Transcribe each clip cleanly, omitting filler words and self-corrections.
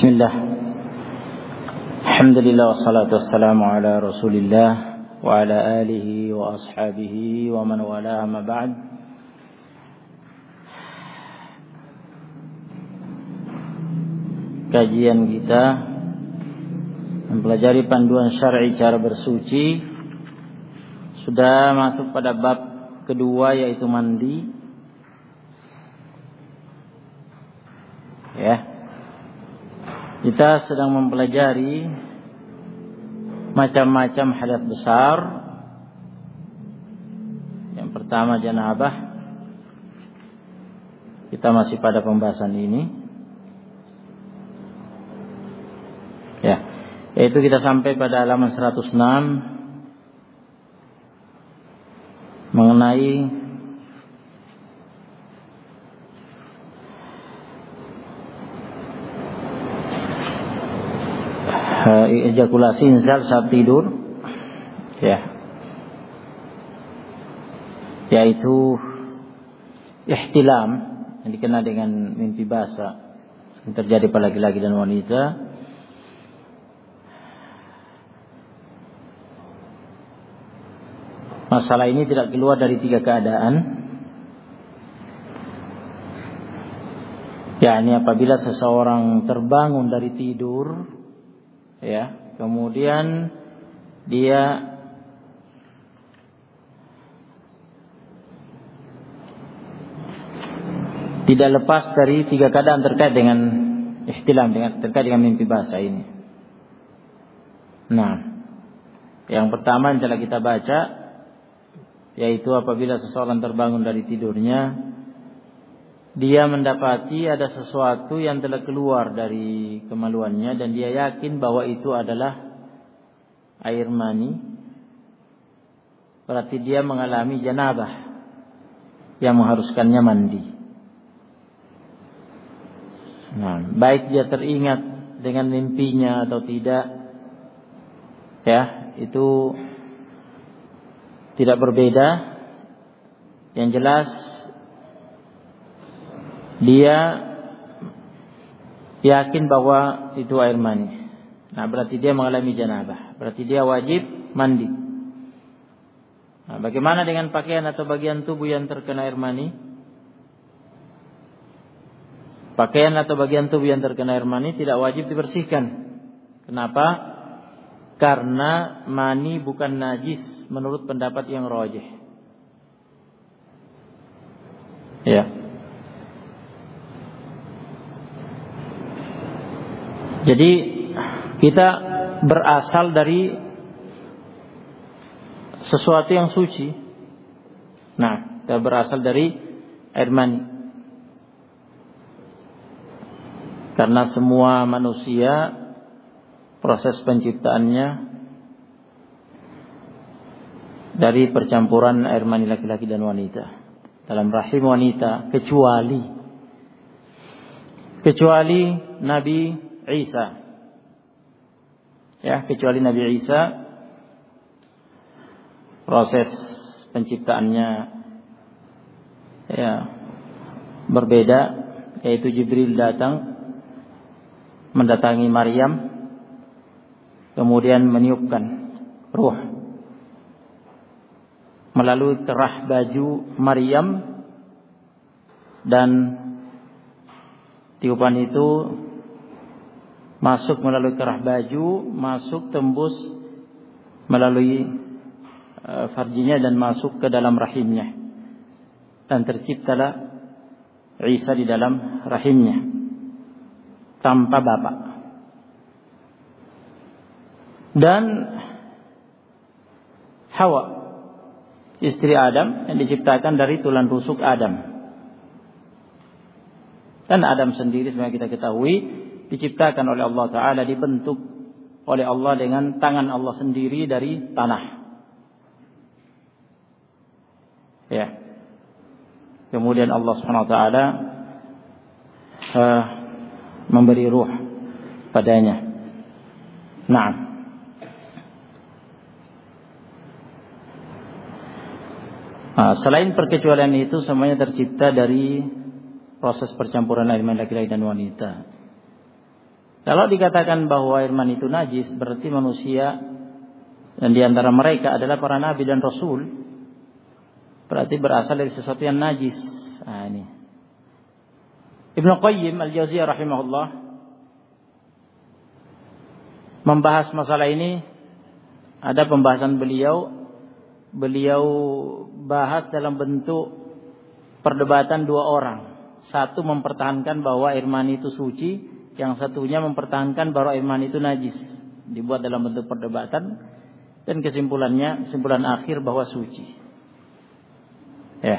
Bismillah. Alhamdulillah wassalatu wassalamu ala Rasulillah wa ala alihi wa ashabihi wa man wala amma ba'd. Kajian kita mempelajari panduan syar'i cara bersuci sudah masuk pada bab kedua, yaitu mandi. Ya. Kita sedang mempelajari macam-macam hadas besar. Yang pertama janabah. Kita masih pada pembahasan ini. Ya, yaitu kita sampai pada halaman 106 mengenai ejakulasi inzal saat tidur, ya, yaitu ihtilam yang dikenal dengan mimpi basah yang terjadi pada laki-laki dan wanita. Masalah ini tidak keluar dari tiga keadaan, yakni apabila seseorang terbangun dari tidur, ya, kemudian dia tidak lepas dari tiga keadaan terkait dengan ihtilam, terkait dengan mimpi basah ini. Nah, yang pertama yang telah kita baca, yaitu apabila seseorang terbangun dari tidurnya, dia mendapati ada sesuatu yang telah keluar dari kemaluannya dan dia yakin bahwa itu adalah air mani. Berarti dia mengalami janabah yang mengharuskannya mandi. Nah, baik dia teringat dengan mimpinya atau tidak, ya, itu tidak berbeda. Yang jelas dia yakin bahwa itu air mani. Nah, berarti dia mengalami janabah. Berarti dia wajib mandi. Nah, bagaimana dengan pakaian atau bagian tubuh yang terkena air mani? Pakaian atau bagian tubuh yang terkena air mani tidak wajib dibersihkan. Kenapa? Karena mani bukan najis menurut pendapat yang rajih. Ya. Jadi kita berasal dari sesuatu yang suci. Nah, kita berasal dari air mani. Karena semua manusia proses penciptaannya dari percampuran air mani laki-laki dan wanita dalam rahim wanita, kecuali Nabi Isa, ya, kecuali Nabi Isa proses penciptaannya, ya, berbeda, yaitu Jibril datang mendatangi Maryam kemudian meniupkan ruh melalui kerah baju Maryam, dan tiupan itu masuk melalui kerah baju, masuk tembus melalui farjinya dan masuk ke dalam rahimnya, dan terciptalah Isa di dalam rahimnya tanpa bapak. Dan Hawa, istri Adam, yang diciptakan dari tulang rusuk Adam. Dan Adam sendiri sebenarnya kita ketahui diciptakan oleh Allah Ta'ala, dibentuk oleh Allah dengan tangan Allah sendiri dari tanah. Ya. Kemudian Allah Subhanahu Wa Ta'ala memberi ruh padanya. Nah, selain perkecualian itu, semuanya tercipta dari proses percampuran air mani laki-laki dan wanita. Kalau dikatakan bahwa air mani itu najis, berarti manusia dan di antara mereka adalah para nabi dan rasul. Berarti berasal dari sesuatu yang najis. Nah, ini. Ibnu Qayyim Al-Jauziyah rahimahullah membahas masalah ini. Ada pembahasan beliau bahas dalam bentuk perdebatan dua orang. Satu mempertahankan bahwa air mani itu suci, yang satunya mempertahankan bahwa air mani itu najis. Dibuat dalam bentuk perdebatan dan kesimpulan akhir bahwa suci. Ya.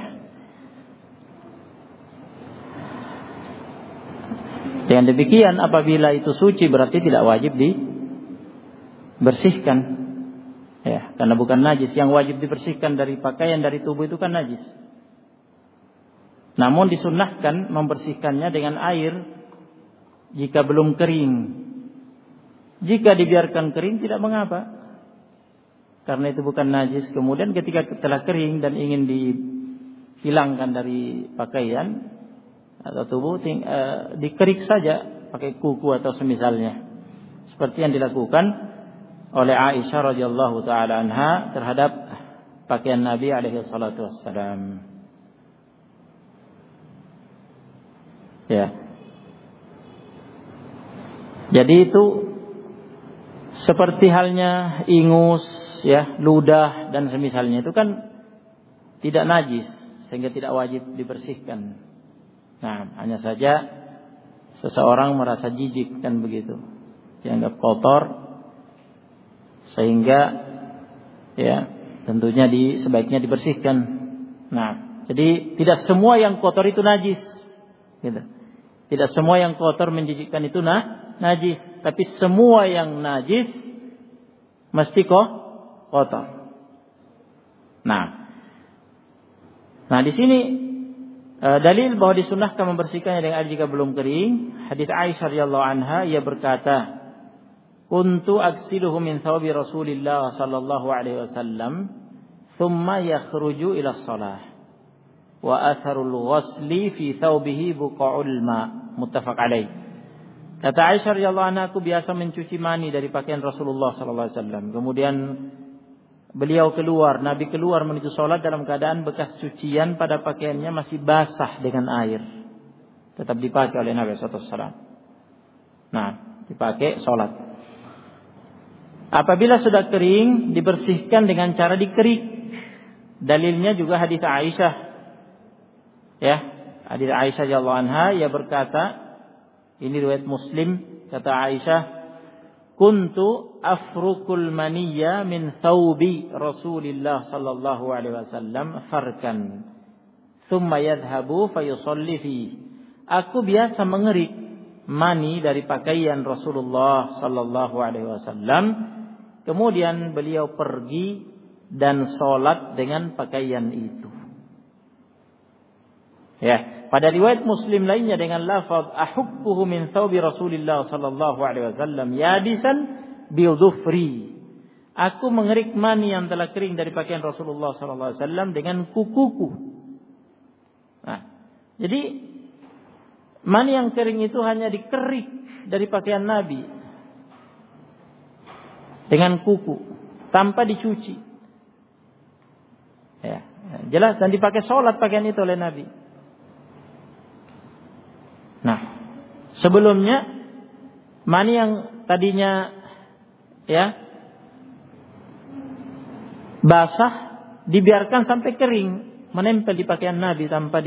Dengan demikian apabila itu suci berarti tidak wajib dibersihkan. Ya, karena bukan najis. Yang wajib dibersihkan dari pakaian, dari tubuh itu kan najis. Namun disunnahkan membersihkannya dengan air jika belum kering. Jika dibiarkan kering tidak mengapa. Karena itu bukan najis. Kemudian ketika telah kering dan ingin dihilangkan dari pakaian atau tubuh, dikerik saja pakai kuku atau semisalnya. Seperti yang dilakukan oleh Aisyah radhiyallahu taala anha terhadap pakaian Nabi alaihi salatu wassalam. Ya. Jadi itu seperti halnya ingus, ya, ludah dan semisalnya itu kan tidak najis sehingga tidak wajib dibersihkan. Nah, hanya saja seseorang merasa jijik kan begitu. Dianggap kotor sehingga ya tentunya sebaiknya dibersihkan. Nah, jadi tidak semua yang kotor itu najis, gitu. Tidak semua yang kotor menjijikkan itu najis, tapi semua yang najis mesti kotor. Nah di sini dalil bahwa disunnahkan membersihkannya dengan air jika belum kering. Hadits Aisyah radhiyallahu anha, ia berkata, kuntu aksiluhu min thawbi Rasulillah sallallahu alaihi wasallam thumma yakhruju ila shalah wa atharul ghusli fi thawbihi buqa'ul ma, muttafaq alaih. Kata Aisyah radhiyallahu anha, aku biasa mencuci mani dari pakaian Rasulullah sallallahu alaihi wasallam. Kemudian Nabi keluar menuju salat dalam keadaan bekas cucian pada pakaiannya masih basah dengan air. Tetap dipakai oleh Nabi sallallahu alaihi wasallam. Nah, dipakai salat. Apabila sudah kering, dibersihkan dengan cara dikerik. Dalilnya juga hadits Aisyah. Ya, hadits Aisyah radhiyallahu anha, ia berkata, ini riwayat Muslim, kata Aisyah, kuntu afrukul maniyya min thawbi Rasulillah sallallahu alaihi wasallam farkan, thumma yadhhabu fayusalli fi. Aku biasa mengerik mani dari pakaian Rasulullah sallallahu alaihi wasallam. Kemudian beliau pergi dan sholat dengan pakaian itu. Ya, pada riwayat Muslim lainnya dengan lafaz ahubbuhu min thawbi Rasulillah sallallahu alaihi wasallam yabisan bi dhufri. Aku mengerik mani yang telah kering dari pakaian Rasulullah sallallahu alaihi wasallam dengan kukuku. Nah, jadi mani yang kering itu hanya dikerik dari pakaian Nabi dengan kuku tanpa dicuci. Ya, jelas, dan dipakai sholat pakaian itu oleh Nabi. Nah, sebelumnya mani yang tadinya ya basah dibiarkan sampai kering, menempel di pakaian Nabi tanpa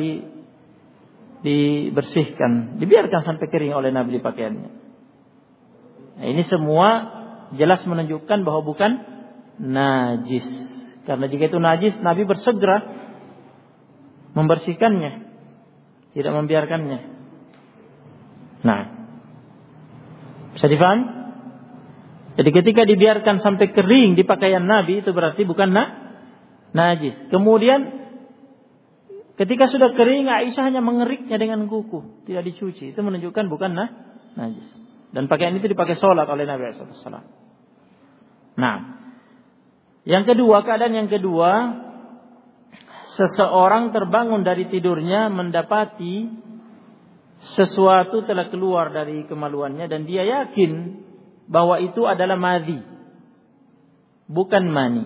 dibersihkan, dibiarkan sampai kering oleh Nabi di pakaiannya. Nah, ini semua jelas menunjukkan bahwa bukan najis. Karena jika itu najis, Nabi bersegera membersihkannya, tidak membiarkannya. Nah, bisa difaham? Jadi ketika dibiarkan sampai kering di pakaian Nabi, itu berarti bukan najis. Kemudian ketika sudah kering, Aisyah hanya mengeriknya dengan kuku, tidak dicuci. Itu menunjukkan bukan najis. Dan pakaian itu dipakai sholat oleh Nabi SAW. Nah, keadaan yang kedua, seseorang terbangun dari tidurnya mendapati sesuatu telah keluar dari kemaluannya dan dia yakin bahwa itu adalah madhi, bukan mani.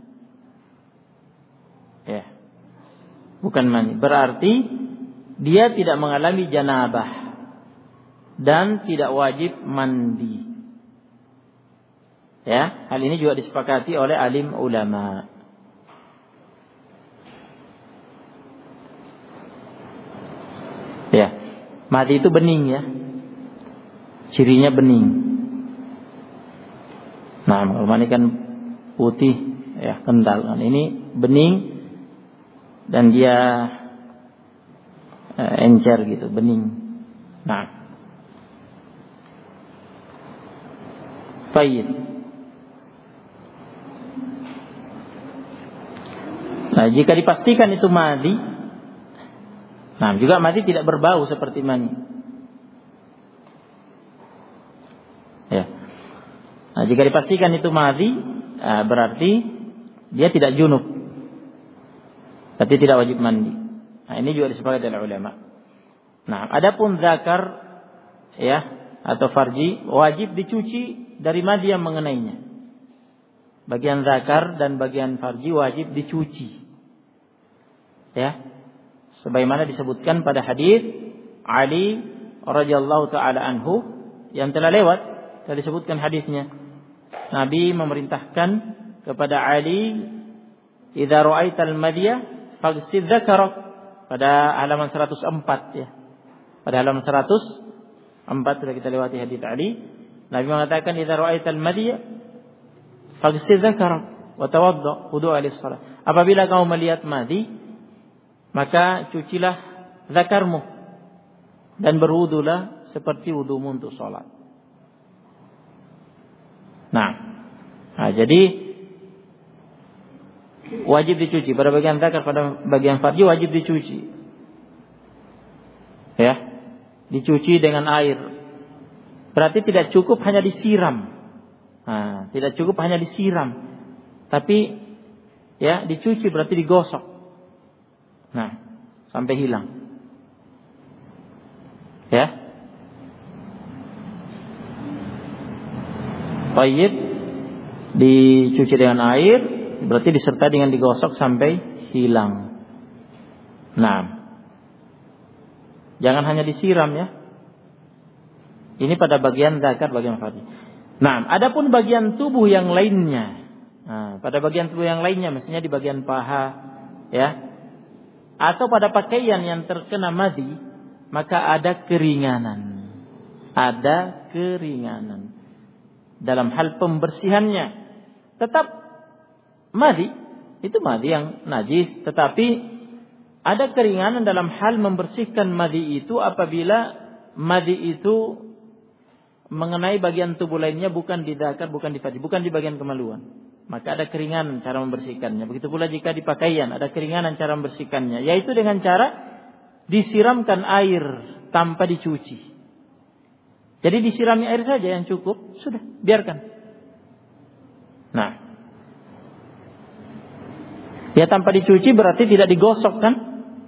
Ya. Bukan mani. Berarti dia tidak mengalami janabah dan tidak wajib mandi. Ya, hal ini juga disepakati oleh alim ulama. Ya, madhi itu bening ya. Cirinya bening. Nah, kalau mani kan putih, ya kental. Nah, ini bening dan dia encer gitu, bening. Nah, baik. Nah, jika dipastikan itu madhi, nah juga madhi tidak berbau seperti mani. Ya. Nah, jika dipastikan itu madhi, berarti dia tidak junub, tapi tidak wajib mandi. Nah, ini juga disepakati oleh ulama. Nah, adapun zakar ya atau farji wajib dicuci dari madhi yang mengenainya. Bagian zakar dan bagian farji wajib dicuci. Ya. Sebagaimana disebutkan pada hadis Ali radhiyallahu taala anhu yang telah lewat, telah disebutkan hadisnya. Nabi memerintahkan kepada Ali, "Idza ra'aital madya faghsil dzakarak." Pada halaman 104 ya. Pada halaman 104 sudah kita lewati hadis Ali. Nabi mengatakan, "Idza ra'aital madya faghsil dzakarak wa tawadda wudu'a lis-shalah." Apabila kamu melihat madhi, maka cucilah zakarmu dan berwudulah seperti wudumu untuk salat. Nah, jadi wajib dicuci pada bagian zakar, pada bagian farji wajib dicuci. Ya, dicuci dengan air. Berarti tidak cukup hanya disiram. Nah, tidak cukup hanya disiram, tapi ya dicuci berarti digosok. Nah, sampai hilang. Ya. Baik, dicuci dengan air berarti disertai dengan digosok sampai hilang. Nah, jangan hanya disiram ya. Ini pada bagian zakar, bagian farji. Nah, adapun bagian tubuh yang lainnya. Nah, pada bagian tubuh yang lainnya, maksudnya di bagian paha, ya, atau pada pakaian yang terkena madhi, maka ada keringanan. Ada keringanan dalam hal pembersihannya. Tetap madhi, itu madhi yang najis, tetapi ada keringanan dalam hal membersihkan madhi itu apabila madhi itu mengenai bagian tubuh lainnya, bukan di zakar, bukan di farji, bukan di bagian kemaluan. Maka ada keringanan cara membersihkannya. Begitu pula jika di pakaian ada keringanan cara membersihkannya, yaitu dengan cara disiramkan air tanpa dicuci. Jadi disirami air saja yang cukup, sudah, biarkan. Nah, ya tanpa dicuci berarti tidak digosok kan?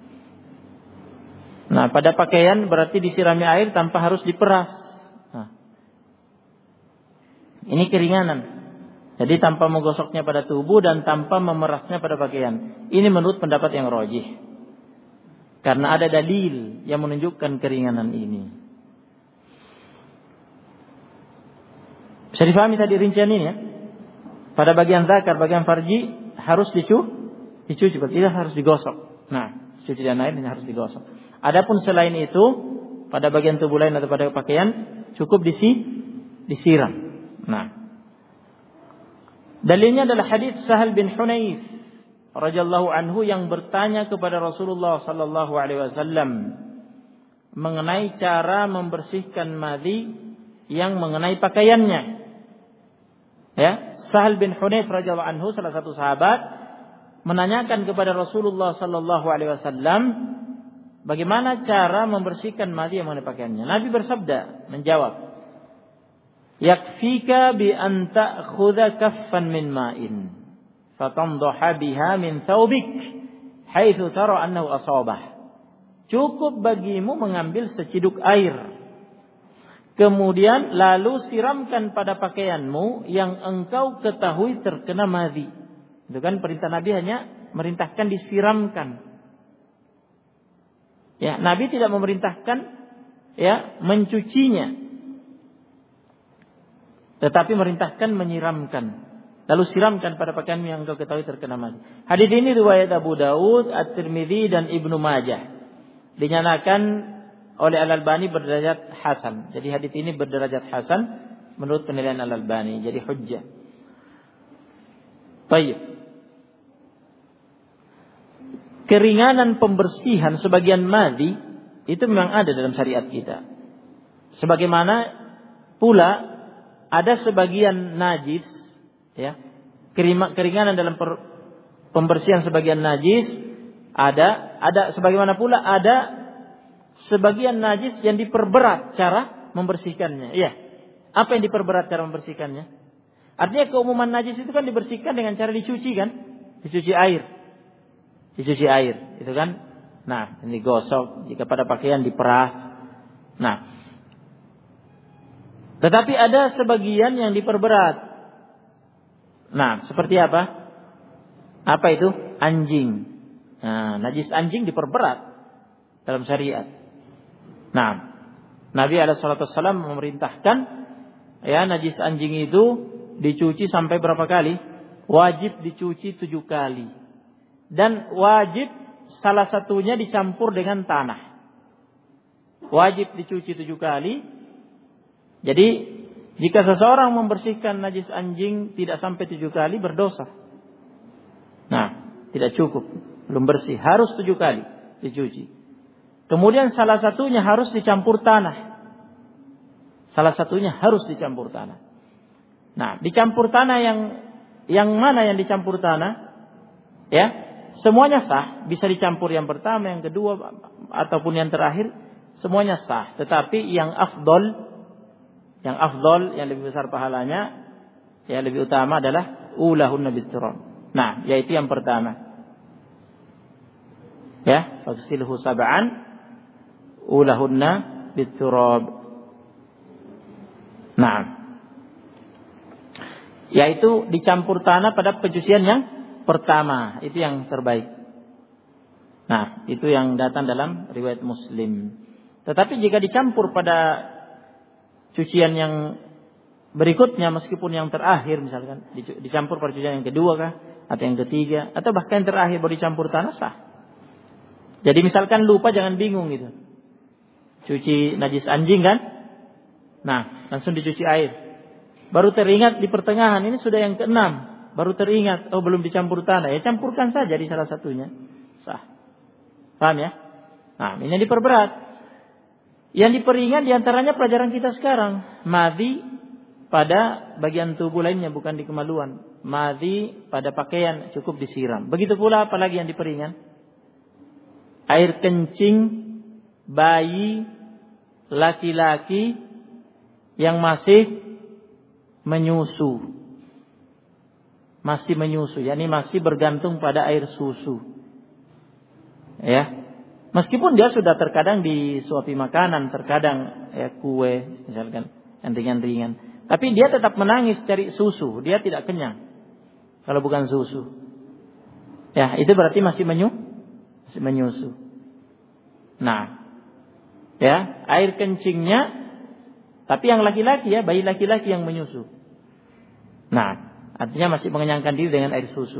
Nah, pada pakaian berarti disirami air tanpa harus diperas. Nah, ini keringanan. Jadi tanpa menggosoknya pada tubuh dan tanpa memerasnya pada pakaian. Ini menurut pendapat yang rajih. Karena ada dalil yang menunjukkan keringanan ini. Bisa difahami tadi rincian ini ya? Pada bagian zakar, bagian farji harus dicuci, tidak harus digosok. Nah, cuci dan air ini harus digosok. Adapun selain itu, pada bagian tubuh lain atau pada pakaian cukup disiram. Nah, dalilnya adalah hadis Sahal bin Hunayf radhiyallahu anhu yang bertanya kepada Rasulullah sallallahu alaihi wasallam mengenai cara membersihkan madhi yang mengenai pakaiannya. Ya, Sahal bin Hunayf radhiyallahu anhu, salah satu sahabat, menanyakan kepada Rasulullah sallallahu alaihi wasallam bagaimana cara membersihkan madhi yang mengenai pakaiannya. Nabi bersabda, menjawab, "Yakfika bi an ta'khudha kaffan min ma'in fatandaha biha min thawbik haitsu tara annahu asabah." Cukup bagimu mengambil seciduk air. Kemudian lalu siramkan pada pakaianmu yang engkau ketahui terkena madhi. Itu kan perintah Nabi hanya merintahkan disiramkan. Ya, Nabi tidak memerintahkan ya mencucinya. Tetapi merintahkan menyiramkan. Lalu siramkan pada pakaianmu yang engkau ketahui terkena madhi. Hadis ini riwayat Abu Daud, At-Tirmidzi dan Ibnu Majah. Dinyatakan oleh Al-Albani berderajat hasan. Jadi hadis ini berderajat hasan menurut penilaian Al-Albani. Jadi hujjah. Baik. Keringanan pembersihan sebagian madhi itu memang ada dalam syariat kita. Sebagaimana pula ada sebagian najis, ya. Keringanan dalam pembersihan sebagian najis ada sebagaimana pula ada sebagian najis yang diperberat cara membersihkannya. Iya. Apa yang diperberat cara membersihkannya? Artinya keumuman najis itu kan dibersihkan dengan cara dicuci kan? Dicuci air. Itu kan? Nah, ini digosok, jika pada pakaian diperas. Nah. Tetapi ada sebagian yang diperberat. Nah, seperti apa? Apa itu? Anjing. Nah, najis anjing diperberat dalam syariat. Nah, Nabi SAW memerintahkan ya najis anjing itu dicuci sampai berapa kali? Wajib dicuci 7 kali. Dan wajib salah satunya dicampur dengan tanah. Wajib dicuci 7 kali. Jadi jika seseorang membersihkan najis anjing tidak sampai 7 kali berdosa. Nah, tidak cukup. Belum bersih, harus 7 kali dicuci. Kemudian salah satunya harus dicampur tanah. Nah, dicampur tanah yang mana yang dicampur tanah? Ya, semuanya sah, bisa dicampur yang pertama, yang kedua ataupun yang terakhir, semuanya sah. Tetapi yang afdol, yang lebih besar pahalanya, yang lebih utama adalah ulahunna biturab. Nah, yaitu yang pertama. Ya, faghsilhu sab'an ulahunna biturab. Nah, yaitu dicampur tanah pada pencucian yang pertama, itu yang terbaik. Nah, itu yang datang dalam riwayat Muslim. Tetapi jika dicampur pada cucian yang berikutnya, meskipun yang terakhir misalkan dicampur pada cucian yang kedua kah, atau yang ketiga, atau bahkan yang terakhir baru dicampur tanah, sah. Jadi misalkan lupa, jangan bingung gitu. Cuci najis anjing kan? Nah, langsung dicuci air. Baru teringat di pertengahan, ini sudah yang ke-6. Baru teringat, oh belum dicampur tanah. Ya campurkan saja di salah satunya. Sah. Paham ya? Nah, ini yang diperberat. Yang diperingat diantaranya pelajaran kita sekarang. Madhi pada bagian tubuh lainnya, bukan di kemaluan. Madhi pada pakaian cukup disiram. Begitu pula apalagi yang diperingat? Air kencing bayi laki-laki yang masih menyusu. yakni masih bergantung pada air susu. Ya. Meskipun dia sudah terkadang disuapi makanan, terkadang ya kue misalkan yang ringan-ringan, tapi dia tetap menangis cari susu, dia tidak kenyang kalau bukan susu. Ya, itu berarti masih menyusu. Nah, ya, air kencingnya, tapi yang laki-laki ya, bayi laki-laki yang menyusu. Nah, artinya masih mengenyangkan diri dengan air susu.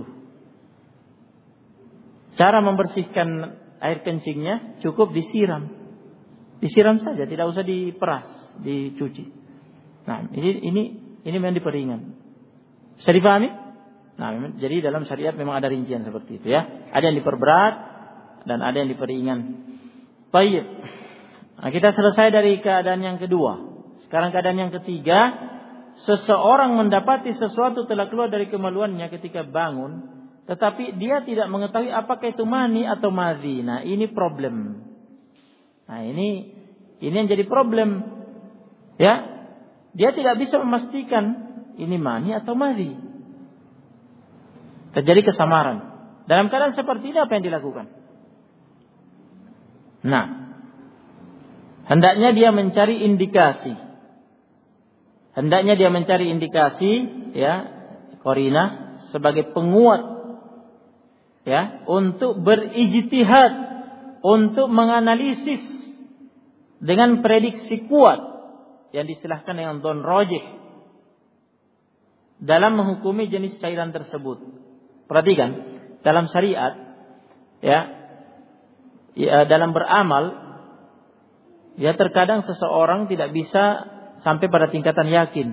Cara membersihkan air kencingnya cukup disiram saja, tidak usah diperas, dicuci. Nah, ini memang diperingan. Bisa dipahami? Nah, jadi dalam syariat memang ada rincian seperti itu ya. Ada yang diperberat dan ada yang diperingan. Baik. Nah, kita selesai dari keadaan yang kedua. Sekarang keadaan yang ketiga, seseorang mendapati sesuatu telah keluar dari kemaluannya ketika bangun, tetapi dia tidak mengetahui apakah itu mani atau madhi. Nah, ini problem. Nah, ini yang jadi problem. Ya. Dia tidak bisa memastikan ini mani atau madhi. Terjadi kesamaran. Dalam keadaan seperti ini apa yang dilakukan? Nah, hendaknya dia mencari indikasi. Hendaknya dia mencari indikasi, ya, qarinah sebagai penguat, ya, untuk berijtihad, untuk menganalisis dengan prediksi kuat yang diistilahkan dengan dhon rajih dalam menghukumi jenis cairan tersebut. Perhatikan, dalam syariat, ya, dalam beramal, ya, terkadang seseorang tidak bisa sampai pada tingkatan yakin.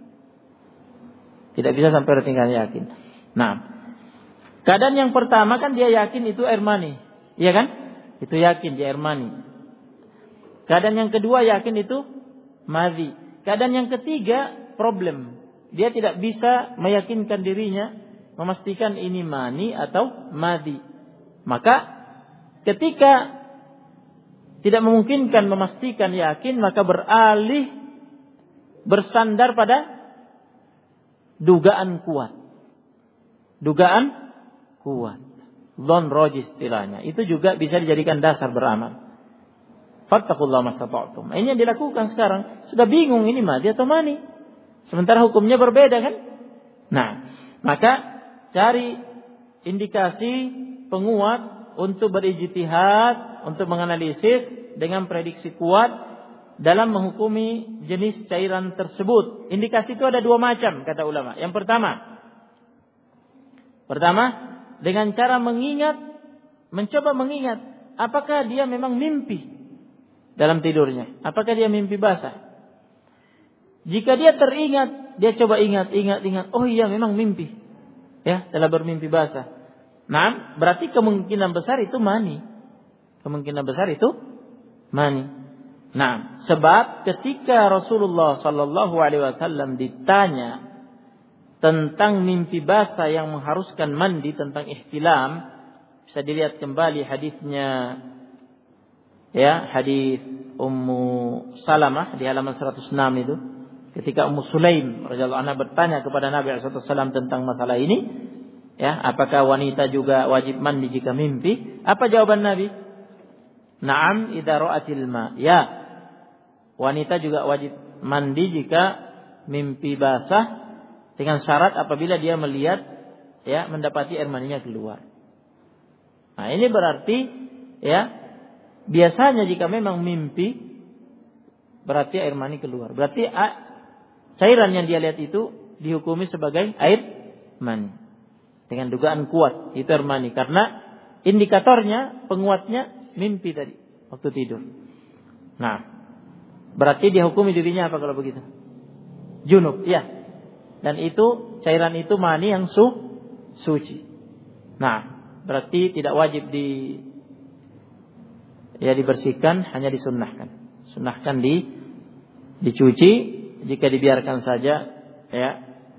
Tidak bisa sampai pada tingkatan yakin. Nah, keadaan yang pertama kan dia yakin itu air mani, iya kan? Itu yakin dia air mani. Keadaan yang kedua yakin itu madhi. Keadaan yang ketiga problem. Dia tidak bisa meyakinkan dirinya, memastikan ini mani atau madhi. Maka ketika tidak memungkinkan memastikan yakin, maka beralih bersandar pada dugaan kuat. Dugaan kuat. Dhon rajih istilahnya. Itu juga bisa dijadikan dasar beramal. Fattaqullaha mastata'tum. Ini yang dilakukan sekarang. Sudah bingung ini madhi atau mani. Sementara hukumnya berbeda kan? Nah, maka cari indikasi penguat untuk berijtihad, untuk menganalisis dengan prediksi kuat dalam menghukumi jenis cairan tersebut. Indikasi itu ada dua macam kata ulama. Yang pertama dengan cara mencoba mengingat apakah dia memang mimpi dalam tidurnya, apakah dia mimpi basah. Jika dia teringat, dia coba ingat, oh iya memang mimpi, ya, telah bermimpi basah. Nah, berarti kemungkinan besar itu mani. Nah, sebab ketika Rasulullah sallallahu alaihi wasallam ditanya tentang mimpi basah yang mengharuskan mandi, tentang ihtilam, bisa dilihat kembali hadisnya, ya, hadis Ummu Salamah di halaman 106 itu, ketika Ummu Sulaim radhiyallahu anha bertanya kepada Nabi sallallahu alaihi wasallam tentang masalah ini, ya, apakah wanita juga wajib mandi jika mimpi? Apa jawaban Nabi? Na'am idza ra'atil ma. Ya, wanita juga wajib mandi jika mimpi basah, dengan syarat apabila dia melihat, ya, mendapati air maninya keluar. Nah, ini berarti, ya, biasanya jika memang mimpi berarti air mani keluar. Berarti cairan yang dia lihat itu dihukumi sebagai air mani. Dengan dugaan kuat itu air mani, karena indikatornya, penguatnya mimpi tadi waktu tidur. Nah, berarti dia hukumi dirinya apa kalau begitu? Junub, ya. Dan itu cairan itu mani yang suci. Nah, berarti tidak wajib dibersihkan, hanya disunnahkan. Sunnahkan dicuci, jika dibiarkan saja, ya.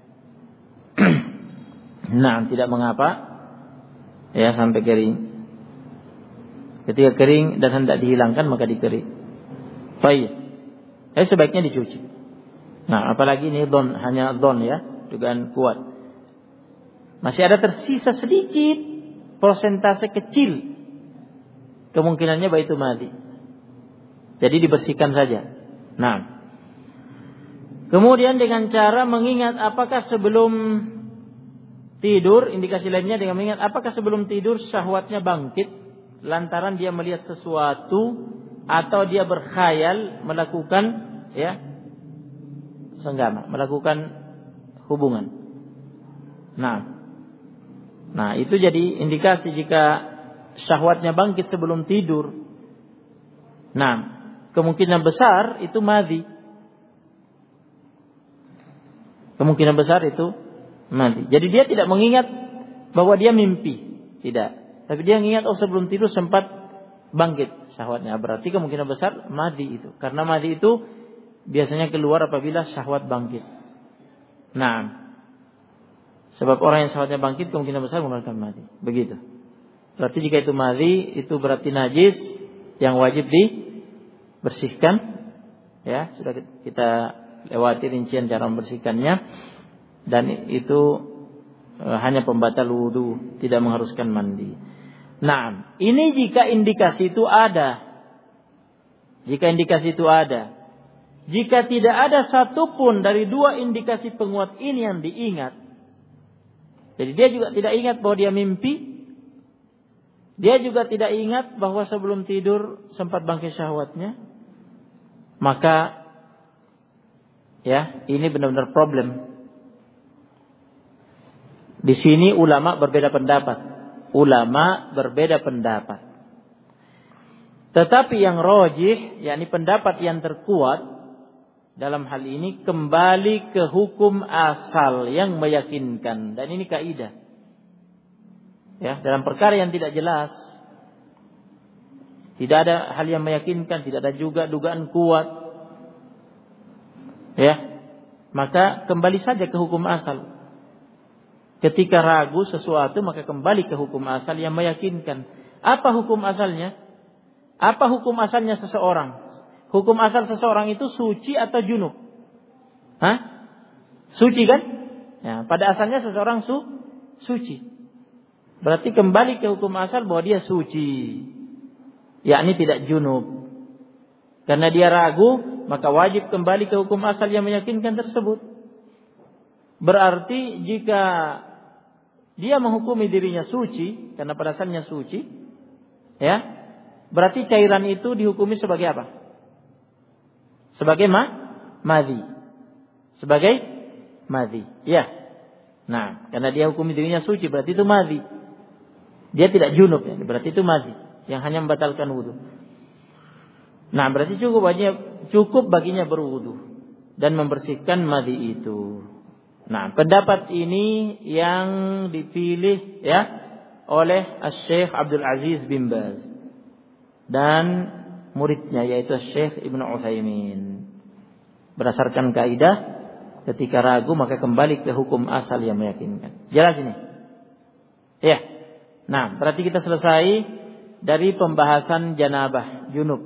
Nah, tidak mengapa, ya, sampai kering. Ketika kering dan hendak dihilangkan maka dikering. Baik. Sebaiknya dicuci. Nah, apalagi ini hanya dhon, ya, dugaan kuat. Masih ada tersisa sedikit, persentase kecil kemungkinannya bahwa itu madhi. Jadi dibersihkan saja. Nah, kemudian dengan cara mengingat apakah sebelum tidur, indikasi lainnya dengan mengingat apakah sebelum tidur syahwatnya bangkit lantaran dia melihat sesuatu atau dia berkhayal melakukan, ya, senggama, melakukan hubungan. Nah, itu jadi indikasi jika syahwatnya bangkit sebelum tidur. Nah, kemungkinan besar itu madhi. Kemungkinan besar itu madhi. Jadi dia tidak mengingat bahwa dia mimpi, tidak. Tapi dia mengingat, sebelum tidur sempat bangkit syahwatnya. Berarti kemungkinan besar madhi itu. Karena madhi itu biasanya keluar apabila syahwat bangkit. Nah, sebab orang yang syahwatnya bangkit kemungkinan besar mengeluarkan madhi. Begitu. Berarti jika itu madhi, itu berarti najis yang wajib dibersihkan. Ya, sudah kita lewati rincian cara membersihkannya. Dan itu hanya pembatal wudu, tidak mengharuskan mandi. Nah, ini jika indikasi itu ada. Jika indikasi itu ada. Jika tidak ada satupun dari dua indikasi penguat ini yang diingat, jadi dia juga tidak ingat bahwa dia mimpi, dia juga tidak ingat bahwa sebelum tidur sempat bangkit syahwatnya, maka ya ini benar-benar problem. Di sini ulama berbeda pendapat. Tetapi yang rajih, yakni pendapat yang terkuat dalam hal ini, kembali ke hukum asal yang meyakinkan. Dan ini kaidah. Ya, dalam perkara yang tidak jelas, tidak ada hal yang meyakinkan, tidak ada juga dugaan kuat. Ya, maka kembali saja ke hukum asal. Ketika ragu sesuatu, maka kembali ke hukum asal yang meyakinkan. Apa hukum asalnya? Apa hukum asalnya seseorang? Hukum asal seseorang itu suci atau junub? Suci kan? Ya, pada asalnya seseorang suci. Berarti kembali ke hukum asal bahwa dia suci, yakni tidak junub. Karena dia ragu, maka wajib kembali ke hukum asal yang meyakinkan tersebut. Berarti jika dia menghukumi dirinya suci, karena pada asalnya suci, ya, berarti cairan itu dihukumi sebagai apa? Sebagai madhi. Sebagai madhi. Ya. Nah, karena dia hukumi dirinya suci, berarti itu madhi. Dia tidak junub, ya. Berarti itu madhi, yang hanya membatalkan wudu. Nah, berarti cukup baginya berwudu dan membersihkan madhi itu. Nah, pendapat ini yang dipilih ya oleh Syekh Abdul Aziz bin Baz dan muridnya, yaitu Syekh Ibnu Utsaimin. Berdasarkan kaidah, ketika ragu maka kembali ke hukum asal yang meyakinkan. Jelas ini? Ya. Nah, berarti kita selesai dari pembahasan janabah, junub.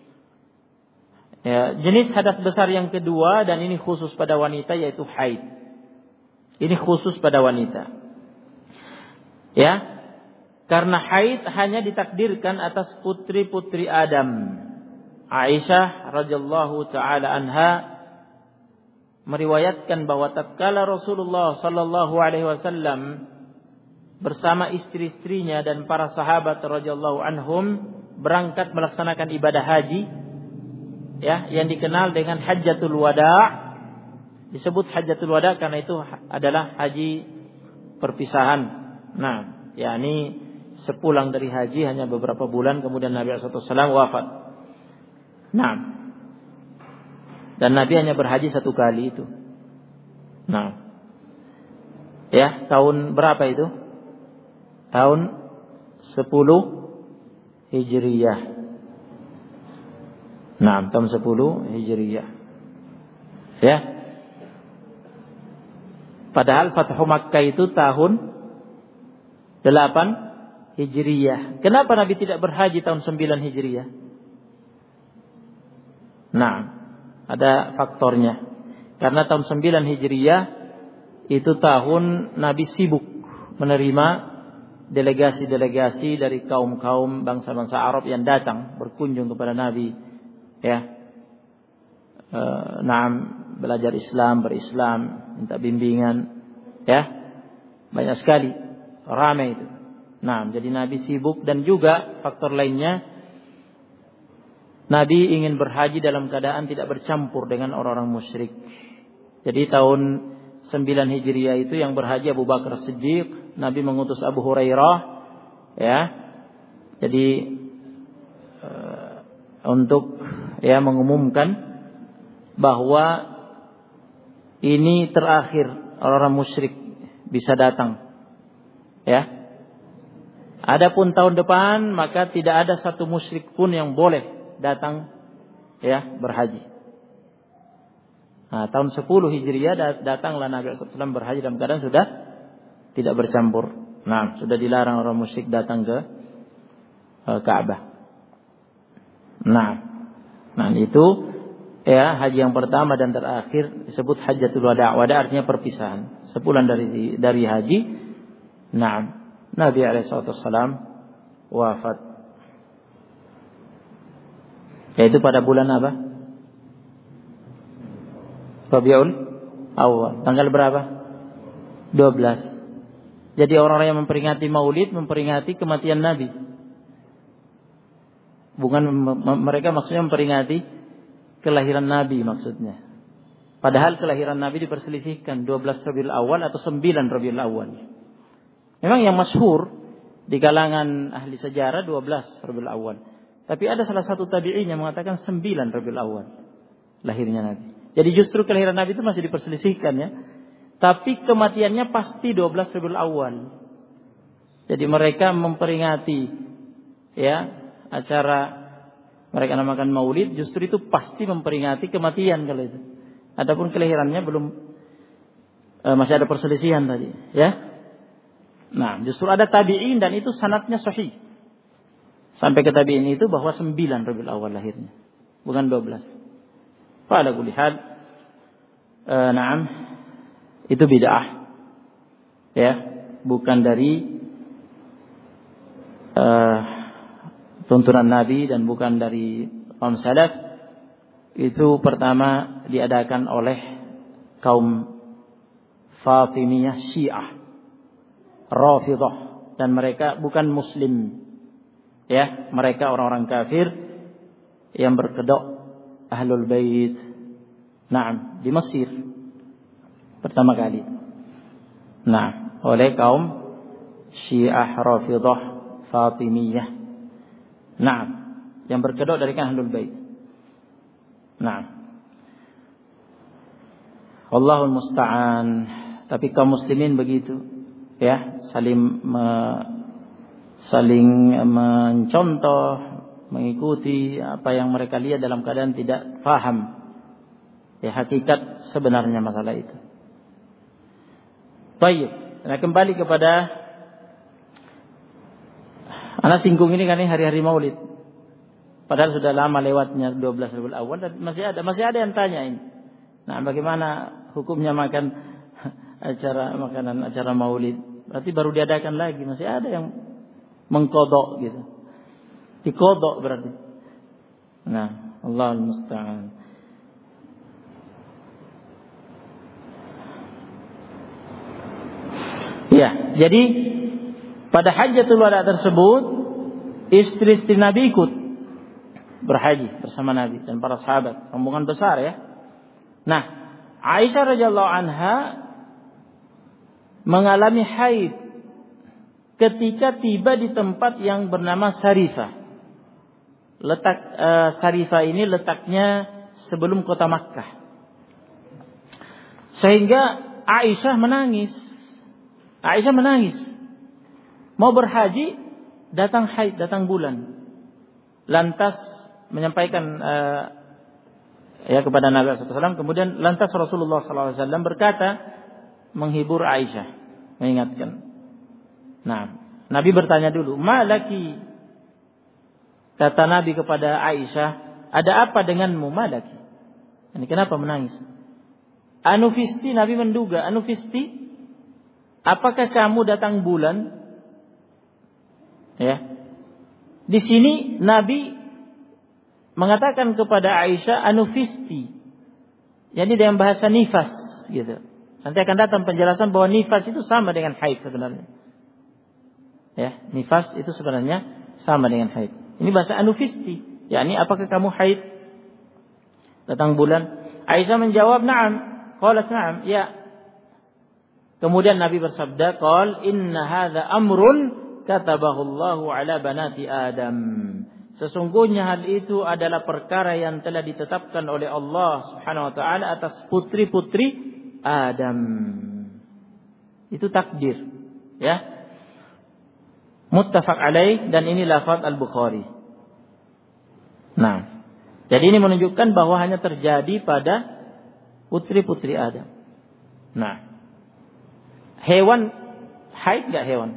Ya, jenis hadas besar yang kedua, dan ini khusus pada wanita, yaitu haid. Ini khusus pada wanita. Ya. Karena haid hanya ditakdirkan atas putri-putri Adam. Aisyah radhiyallahu taala anha meriwayatkan bahwa tatkala Rasulullah sallallahu alaihi wasallam bersama istri-istrinya dan para sahabat radhiyallahu anhum berangkat melaksanakan ibadah haji, ya, yang dikenal dengan Hajjatul Wada'. Disebut Hajjatul Wada' karena itu adalah haji perpisahan. Nah, yakni sepulang dari haji hanya beberapa bulan kemudian Nabi SAW wafat. Nah, dan Nabi hanya berhaji satu kali itu. Nah, ya, tahun berapa itu? Tahun 10 Hijriyah. Nah, tahun 10 Hijriyah. Ya. Padahal Fathu Makkah itu tahun 8 Hijriyah. Kenapa Nabi tidak berhaji tahun 9 Hijriyah? Nah, ada faktornya. Karena tahun 9 Hijriyah itu tahun Nabi sibuk menerima delegasi-delegasi dari kaum-kaum bangsa-bangsa Arab yang datang berkunjung kepada Nabi, ya. Belajar Islam, berislam, minta bimbingan, ya. Banyak sekali, ramai itu. Nah, jadi Nabi sibuk, dan juga faktor lainnya, Nabi ingin berhaji dalam keadaan tidak bercampur dengan orang-orang musyrik. Jadi tahun 9 Hijriah itu yang berhaji Abu Bakar Siddiq, Nabi mengutus Abu Hurairah, ya. Jadi untuk ya mengumumkan bahwa ini terakhir orang-orang musyrik bisa datang, ya. Adapun tahun depan maka tidak ada satu musyrik pun yang boleh datang, ya, berhaji. Nah, tahun 10 Hijriah datanglah Nabi SAW berhaji dalam keadaan sudah tidak bercampur. Nah, sudah dilarang orang musyrik datang ke Ka'bah. Nah, itu ya haji yang pertama dan terakhir disebut Hajjatul Wada'. Wada' artinya perpisahan. Sepulang dari haji, nah, Nabi SAW wafat. Yaitu pada bulan apa? Rabiul Awal. Tanggal berapa? 12. Jadi orang-orang yang memperingati Maulid memperingati kematian Nabi. Bukan mereka maksudnya memperingati kelahiran Nabi maksudnya. Padahal kelahiran Nabi diperselisihkan 12 Rabiul Awal atau 9 Rabiul Awal. Memang yang masyhur di kalangan ahli sejarah 12 Rabiul Awal. Tapi ada salah satu tabi'in yang mengatakan 9 Rabiul Awal lahirnya Nabi. Jadi justru kelahiran Nabi itu masih diperselisihkan ya. Tapi kematiannya pasti 12 Rabiul Awal. Jadi mereka memperingati ya acara mereka namakan Maulid, justru itu pasti memperingati kematian kalau itu. Adapun kelahirannya belum masih ada perselisihan tadi, ya. Nah, justru ada tabi'in dan itu sanadnya sahih. Sampai ke tabi'in itu bahwa 9 Rabiul Awal lahirnya, bukan 12. Pada kulli hal, na'am, itu bid'ah. Ya, bukan dari tuntunan Nabi dan bukan dari kaum salaf. Itu pertama diadakan oleh kaum Fatimiyah Syiah Rafidhah, dan mereka bukan muslim ya, mereka orang-orang kafir yang berkedok Ahlul Bait. Naam, di Mesir pertama kali. Nah, oleh kaum Syiah Rafidhah Fatimiyah. Naam, yang berkedok dari Ahlul Bait. Nah, Allahul musta'an. Tapi kaum muslimin begitu, ya, saling mencontoh, mengikuti apa yang mereka lihat dalam keadaan tidak faham ya hakikat sebenarnya masalah itu. Baik, nah kembali kepada anak singgung ini kan, ini hari-hari Maulid. Padahal sudah lama lewatnya 12 Rabiul Awal dan masih ada yang tanya ini. Nah, bagaimana hukumnya makan acara Maulid? Berarti baru diadakan lagi, masih ada yang mengkodok gitu. Dikodok berarti. Nah, Allahul musta'an. Ya, jadi pada Hajjatul Wada tersebut istri-istri Nabi ikut berhaji bersama Nabi dan para sahabat, rombongan besar ya. Nah, Aisyah radhiyallahu anha mengalami haid ketika tiba di tempat yang bernama Sarifah. Sarifah ini letaknya sebelum kota Makkah. Sehingga Aisyah menangis. Mau berhaji, datang haid, datang bulan. Lantas menyampaikan kepada Nabi SAW. Kemudian lantas Rasulullah SAW berkata, menghibur Aisyah, mengingatkan. Nah, Nabi bertanya dulu, malaki? Kata Nabi kepada Aisyah, ada apa denganmu, malaki? Ini kenapa menangis? Anufisti, Nabi menduga, anufisti, apakah kamu datang bulan? Ya, di sini Nabi mengatakan kepada Aisyah anufisti. Jadi dengan bahasa nifas gitu. Nanti akan datang penjelasan bahwa nifas itu sama dengan haid sebenarnya. Ya, nifas itu sebenarnya sama dengan haid. Ini bahasa anufisti. yakni apakah kamu haid? Datang bulan. Aisyah menjawab, "Na'am." Qalat, "Na'am." Ya. Kemudian Nabi bersabda, "Qal inna hadza amrun katabahu Allahu ala banati Adam." Sesungguhnya hal itu adalah perkara yang telah ditetapkan oleh Allah Subhanahu wa taala atas putri-putri Adam. Itu takdir, ya. Muttafaq alaih, dan ini lafaz Al-Bukhari. Nah, jadi ini menunjukkan bahwa hanya terjadi pada putri-putri Adam. Nah, hewan haid enggak hewan?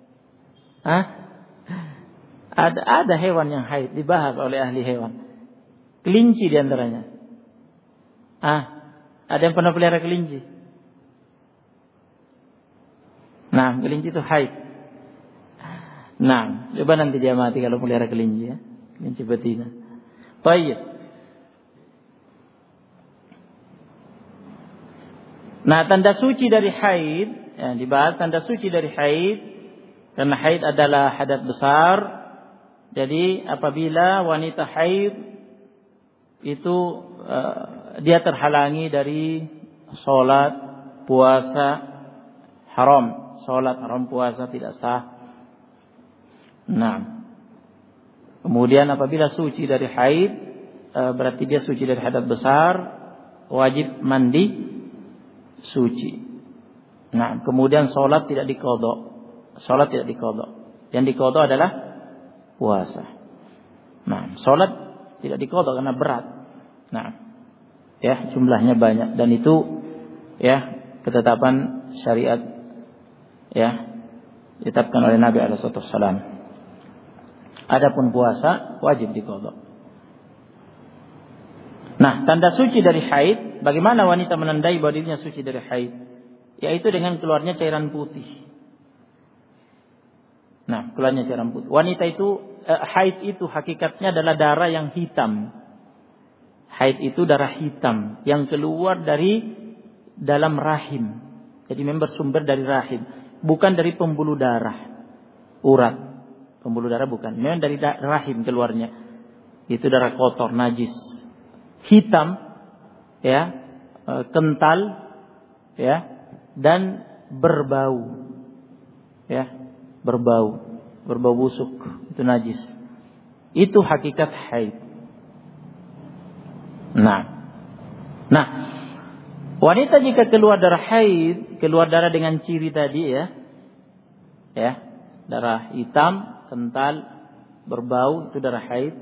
Ada hewan yang haid, dibahas oleh ahli hewan. Kelinci diantaranya. Ada yang pernah pelihara kelinci? Nah, kelinci itu haid. Nah, coba nanti dia mati kalau pelihara kelinci, ya. Kelinci betina. Baik. Nah, tanda suci dari haid, ya, dibahas tanda suci dari haid, karena haid adalah hadas besar. Jadi apabila wanita haid itu dia terhalangi dari sholat, puasa haram, sholat haram, puasa tidak sah. Nah, kemudian apabila suci dari haid, berarti dia suci dari hadas besar, wajib mandi suci. Nah, kemudian sholat tidak diqadha. Sholat tidak diqadha. Yang diqadha adalah puasa. Nah, sholat tidak diqadha karena berat. Nah, ya, jumlahnya banyak, dan itu ya ketetapan syariat ya ditetapkan oleh Nabi alaihi wasallam. Adapun puasa wajib diqadha. Nah, tanda suci dari haid, bagaimana wanita menandai bahwa dirinya suci dari haid? Yaitu dengan keluarnya cairan putih. Nah, keluarnya cairan putih. Wanita itu, haid itu hakikatnya adalah darah yang hitam. Haid itu darah hitam yang keluar dari dalam rahim. Jadi memang bersumber dari rahim, bukan dari pembuluh darah, urat. Pembuluh darah bukan, memang dari rahim keluarnya. Itu darah kotor, najis, hitam, ya, kental, ya, dan berbau, ya, berbau busuk, itu najis. Itu hakikat haid. Nah, wanita jika keluar darah haid, keluar darah dengan ciri tadi, ya, darah hitam, kental, berbau, itu darah haid.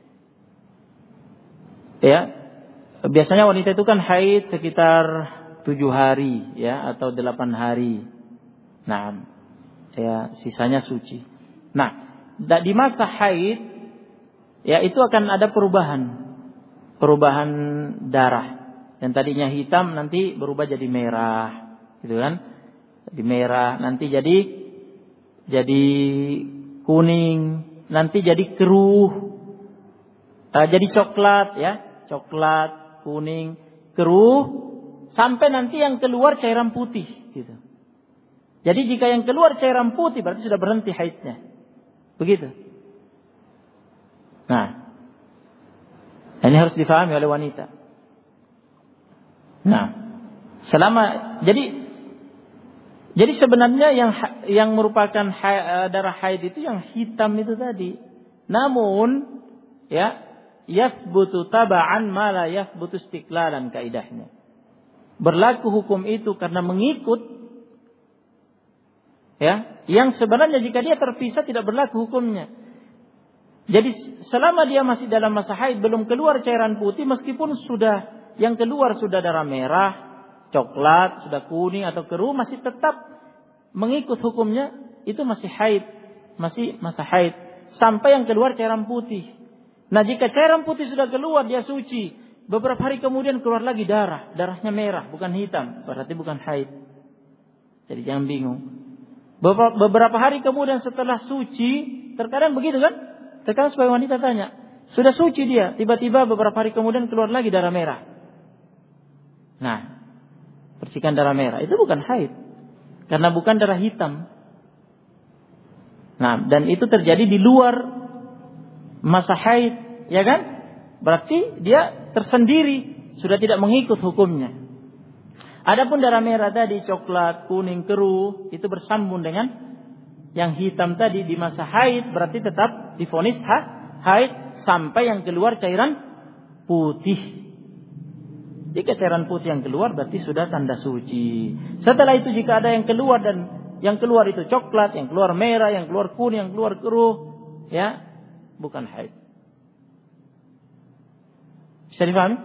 Ya, biasanya wanita itu kan haid sekitar 7 hari, ya, atau 8 hari. Nah, ya, sisanya suci. Nah, di masa haid, ya, itu akan ada perubahan darah. Yang tadinya hitam nanti berubah jadi merah, gitu kan? Jadi merah, nanti jadi kuning, nanti jadi keruh, jadi coklat, ya. Coklat, kuning, keruh, sampai nanti yang keluar cairan putih, gitu. Jadi jika yang keluar cairan putih berarti sudah berhenti haidnya. Begitu. Nah, ini harus difahami oleh wanita. Nah, jadi sebenarnya yang merupakan darah haid itu yang hitam itu tadi. Namun, ya, yathbutu taba'an ma la yathbutu istiqlalan kaidahnya. Berlaku hukum itu karena mengikut, ya, yang sebenarnya jika dia terpisah tidak berlaku hukumnya. Jadi selama dia masih dalam masa haid, belum keluar cairan putih, meskipun sudah yang keluar sudah darah merah, coklat, sudah kuning atau keruh, masih tetap mengikut hukumnya, itu masih haid, masih masa haid sampai yang keluar cairan putih. Nah, jika cairan putih sudah keluar, dia suci. Beberapa hari kemudian keluar lagi darahnya merah, bukan hitam, berarti bukan haid. Jadi jangan bingung. Beberapa hari kemudian setelah suci, terkadang begitu kan? Terkadang sebagai wanita tanya, sudah suci dia, tiba-tiba beberapa hari kemudian keluar lagi darah merah. Nah, percikan darah merah itu bukan haid, karena bukan darah hitam. Nah, dan itu terjadi di luar masa haid, ya kan? Berarti dia tersendiri, sudah tidak mengikut hukumnya. Adapun darah merah tadi, coklat, kuning, keruh, itu bersambung dengan yang hitam tadi di masa haid, berarti tetap divonis haid sampai yang keluar cairan putih. Jika cairan putih yang keluar berarti sudah tanda suci. Setelah itu jika ada yang keluar dan yang keluar itu coklat, yang keluar merah, yang keluar kuning, yang keluar keruh, ya, bukan haid. Bisa difahami?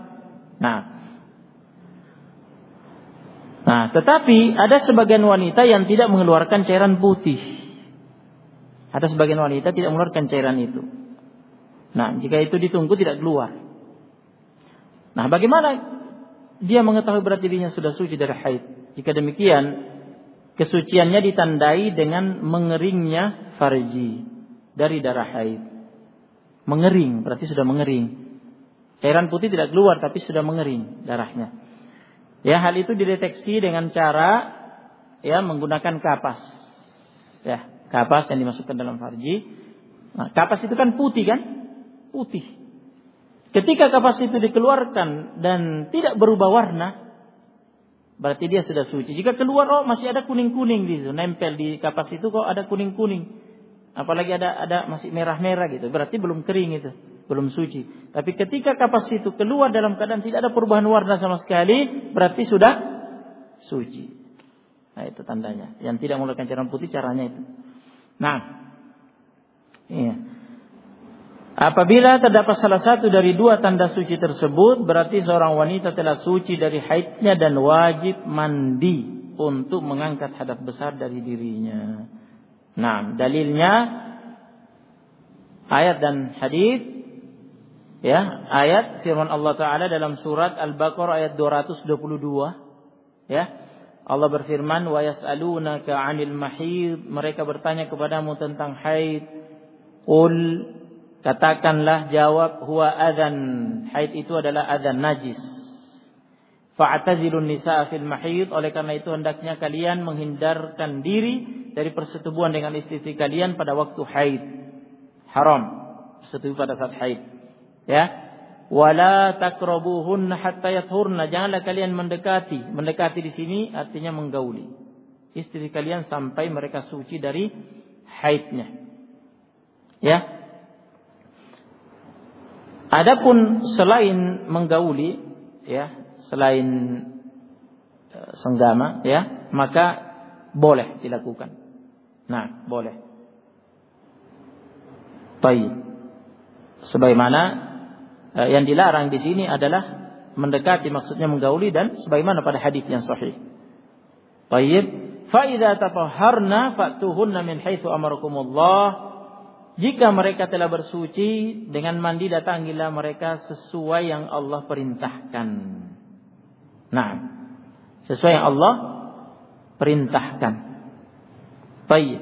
Nah, tetapi ada sebagian wanita yang tidak mengeluarkan cairan putih. Ada sebagian wanita tidak mengeluarkan cairan itu. Nah, jika itu ditunggu tidak keluar. Nah, bagaimana dia mengetahui berarti dirinya sudah suci dari haid? Jika demikian, kesuciannya ditandai dengan mengeringnya farji dari darah haid. Mengering, berarti sudah mengering. Cairan putih tidak keluar tapi sudah mengering darahnya. Ya, hal itu dideteksi dengan cara ya menggunakan kapas. Ya, kapas yang dimasukkan dalam farji. Nah, kapas itu kan putih kan? Putih. Ketika kapas itu dikeluarkan dan tidak berubah warna, berarti dia sudah suci. Jika keluar masih ada kuning-kuning di situ, nempel di kapas itu kok ada kuning-kuning. Apalagi ada masih merah-merah gitu, berarti belum kering itu, belum suci. Tapi ketika kapas itu keluar dalam keadaan tidak ada perubahan warna sama sekali, berarti sudah suci. Nah, itu tandanya. Yang tidak mengeluarkan cairan putih caranya itu. Nah, iya. Apabila terdapat salah satu dari dua tanda suci tersebut, berarti seorang wanita telah suci dari haidnya dan wajib mandi untuk mengangkat hadas besar dari dirinya. Nah, dalilnya ayat dan hadis, ya, ayat firman Allah Ta'ala dalam surat Al-Baqarah ayat 222, ya. Allah berfirman, wa yas'alunaka 'anil mahid, mereka bertanya kepadamu tentang haid. Qul, katakanlah, jawab, huwa adzan, haid itu adalah adzan, najis. Fa'tazilun nisaa fil mahid, oleh karena itu hendaknya kalian menghindarkan diri dari persetubuhan dengan istri kalian pada waktu haid. Haram bersetubuh pada saat haid. Ya. Wala taqrabuhunna hatta yathurna, janganlah kalian mendekati. Mendekati di sini artinya menggauli istri kalian sampai mereka suci dari haidnya. Ya. Adapun selain menggauli, ya, selain senggama, ya, maka boleh dilakukan. Nah, boleh. Baik. Sebagaimana yang dilarang di sini adalah mendekati, maksudnya menggauli, dan sebagaimana pada hadis yang sahih. Baik. Fa idza tatahharna fa'tuhunna min haitsu amarakumullah. Jika mereka telah bersuci dengan mandi, datangilah mereka sesuai yang Allah perintahkan. Nah, sesuai yang Allah perintahkan. Baik.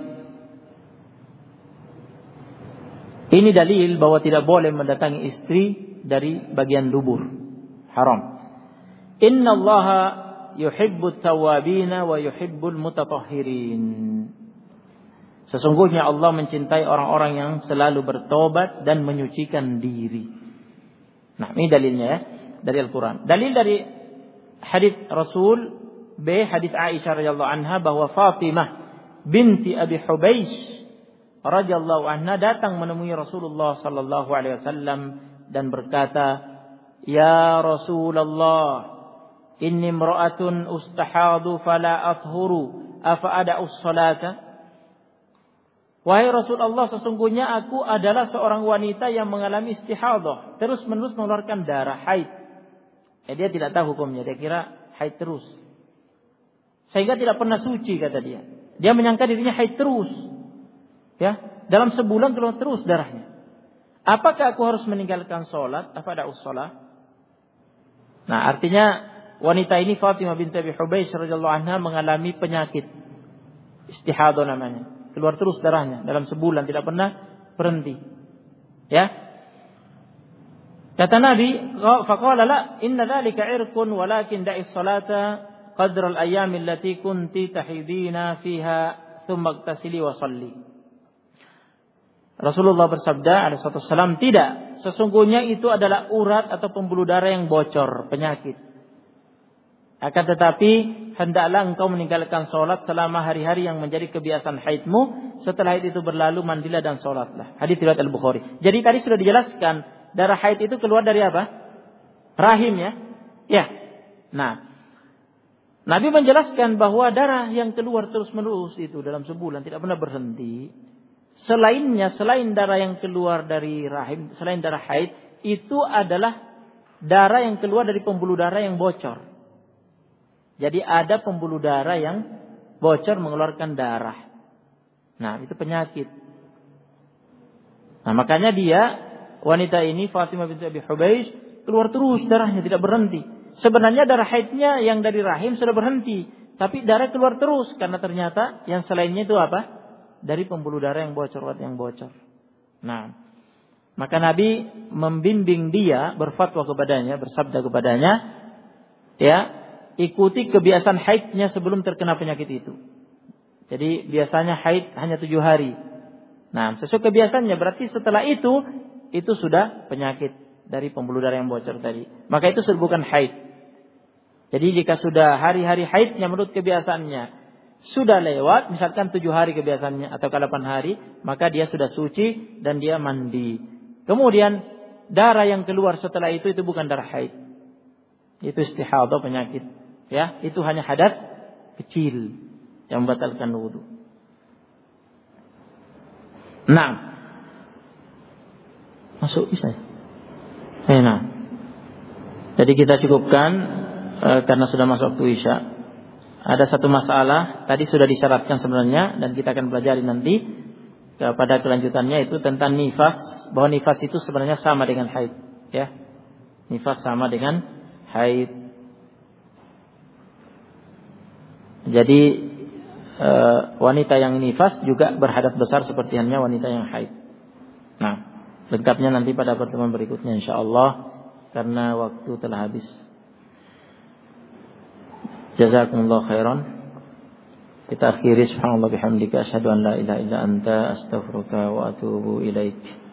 Ini dalil bahwa tidak boleh mendatangi istri dari bagian dubur. Haram. Innallaha yuhibbut tawwabina wa yuhibbul mutatahhirin. Sesungguhnya Allah mencintai orang-orang yang selalu bertobat dan menyucikan diri. Nah, ini dalilnya ya, dari Al-Quran. Dalil dari hadis Rasul, B, hadis Aisyah radhiyallahu anha, bahwa Fatimah binti Abi Hubeish radhiyallahu anha datang menemui Rasulullah sallallahu alaihi wasallam dan berkata, "Ya Rasulullah, inni imra'atun ustahadu fala athhuru, afa ada'us salata?" Wahai Rasulullah, sesungguhnya aku adalah seorang wanita yang mengalami istihadah, terus-menerus mengeluarkan darah haid. Dia tidak tahu hukumnya, dia kira haid terus. Sehingga tidak pernah suci, kata dia. Dia menyangka dirinya haid terus. Ya, dalam sebulan keluar terus darahnya. Apakah aku harus meninggalkan sholat? Apa ada usholat? Nah, artinya wanita ini, Fatimah binti Abi Hubeish radhiyallahu anha, mengalami penyakit istihadah namanya. Keluar terus darahnya dalam sebulan, tidak pernah berhenti. Ya. Kata Nabi, faqala la inna dzalika irqun walakin da'i sholata qadra al-ayyam allati kunti tahidina fiha thumma igtasili wa shalli. Rasulullah bersabda alaihi wasallam, tidak, sesungguhnya itu adalah urat atau pembuluh darah yang bocor, penyakit. Akan tetapi hendaklah engkau meninggalkan sholat selama hari-hari yang menjadi kebiasaan haidmu. Setelah haid itu berlalu, mandilah dan sholatlah. Hadits riwayat Al-Bukhari. Jadi tadi sudah dijelaskan, darah haid itu keluar dari apa? Rahim, ya. Ya. Nah, Nabi menjelaskan bahwa darah yang keluar terus-menerus itu dalam sebulan tidak pernah berhenti. Selainnya, selain darah yang keluar dari rahim, selain darah haid, itu adalah darah yang keluar dari pembuluh darah yang bocor. Jadi ada pembuluh darah yang bocor mengeluarkan darah. Nah, itu penyakit. Nah, makanya dia, wanita ini, Fatimah binti Abi Hubeish, keluar terus darahnya, tidak berhenti. Sebenarnya darah haidnya yang dari rahim sudah berhenti, tapi darah keluar terus karena ternyata yang selainnya itu apa? Dari pembuluh darah yang bocor, Nah, Maka Nabi membimbing dia, berfatwa kepadanya, bersabda kepadanya, ya, ikuti kebiasaan haidnya sebelum terkena penyakit itu. Jadi biasanya haid hanya 7 hari. Nah, sesuai kebiasaannya, berarti setelah itu sudah penyakit dari pembuluh darah yang bocor tadi. Maka itu bukan haid. Jadi jika sudah hari-hari haidnya menurut kebiasaannya sudah lewat, misalkan 7 hari kebiasaannya atau 8 hari, maka dia sudah suci dan dia mandi. Kemudian darah yang keluar setelah itu bukan darah haid. Itu istihadhah, penyakit. Ya, itu hanya hadas kecil yang membatalkan wudu. Nah, masuk bisa. Nah, jadi kita cukupkan karena sudah masuk waktu Isya. Ada satu masalah tadi sudah disyaratkan sebenarnya dan kita akan pelajari nanti pada kelanjutannya, itu tentang nifas, bahwa nifas itu sebenarnya sama dengan haid, ya. Nifas sama dengan haid. Jadi wanita yang nifas juga berhadas besar seperti halnya wanita yang haid. Nah, lengkapnya nanti pada pertemuan berikutnya insyaallah karena waktu telah habis. Jazakumullah khairan. Kita akhiri subhanallah bihamdika asyhadu an la ilaha illa anta astaghfiruka wa atubu ilaik.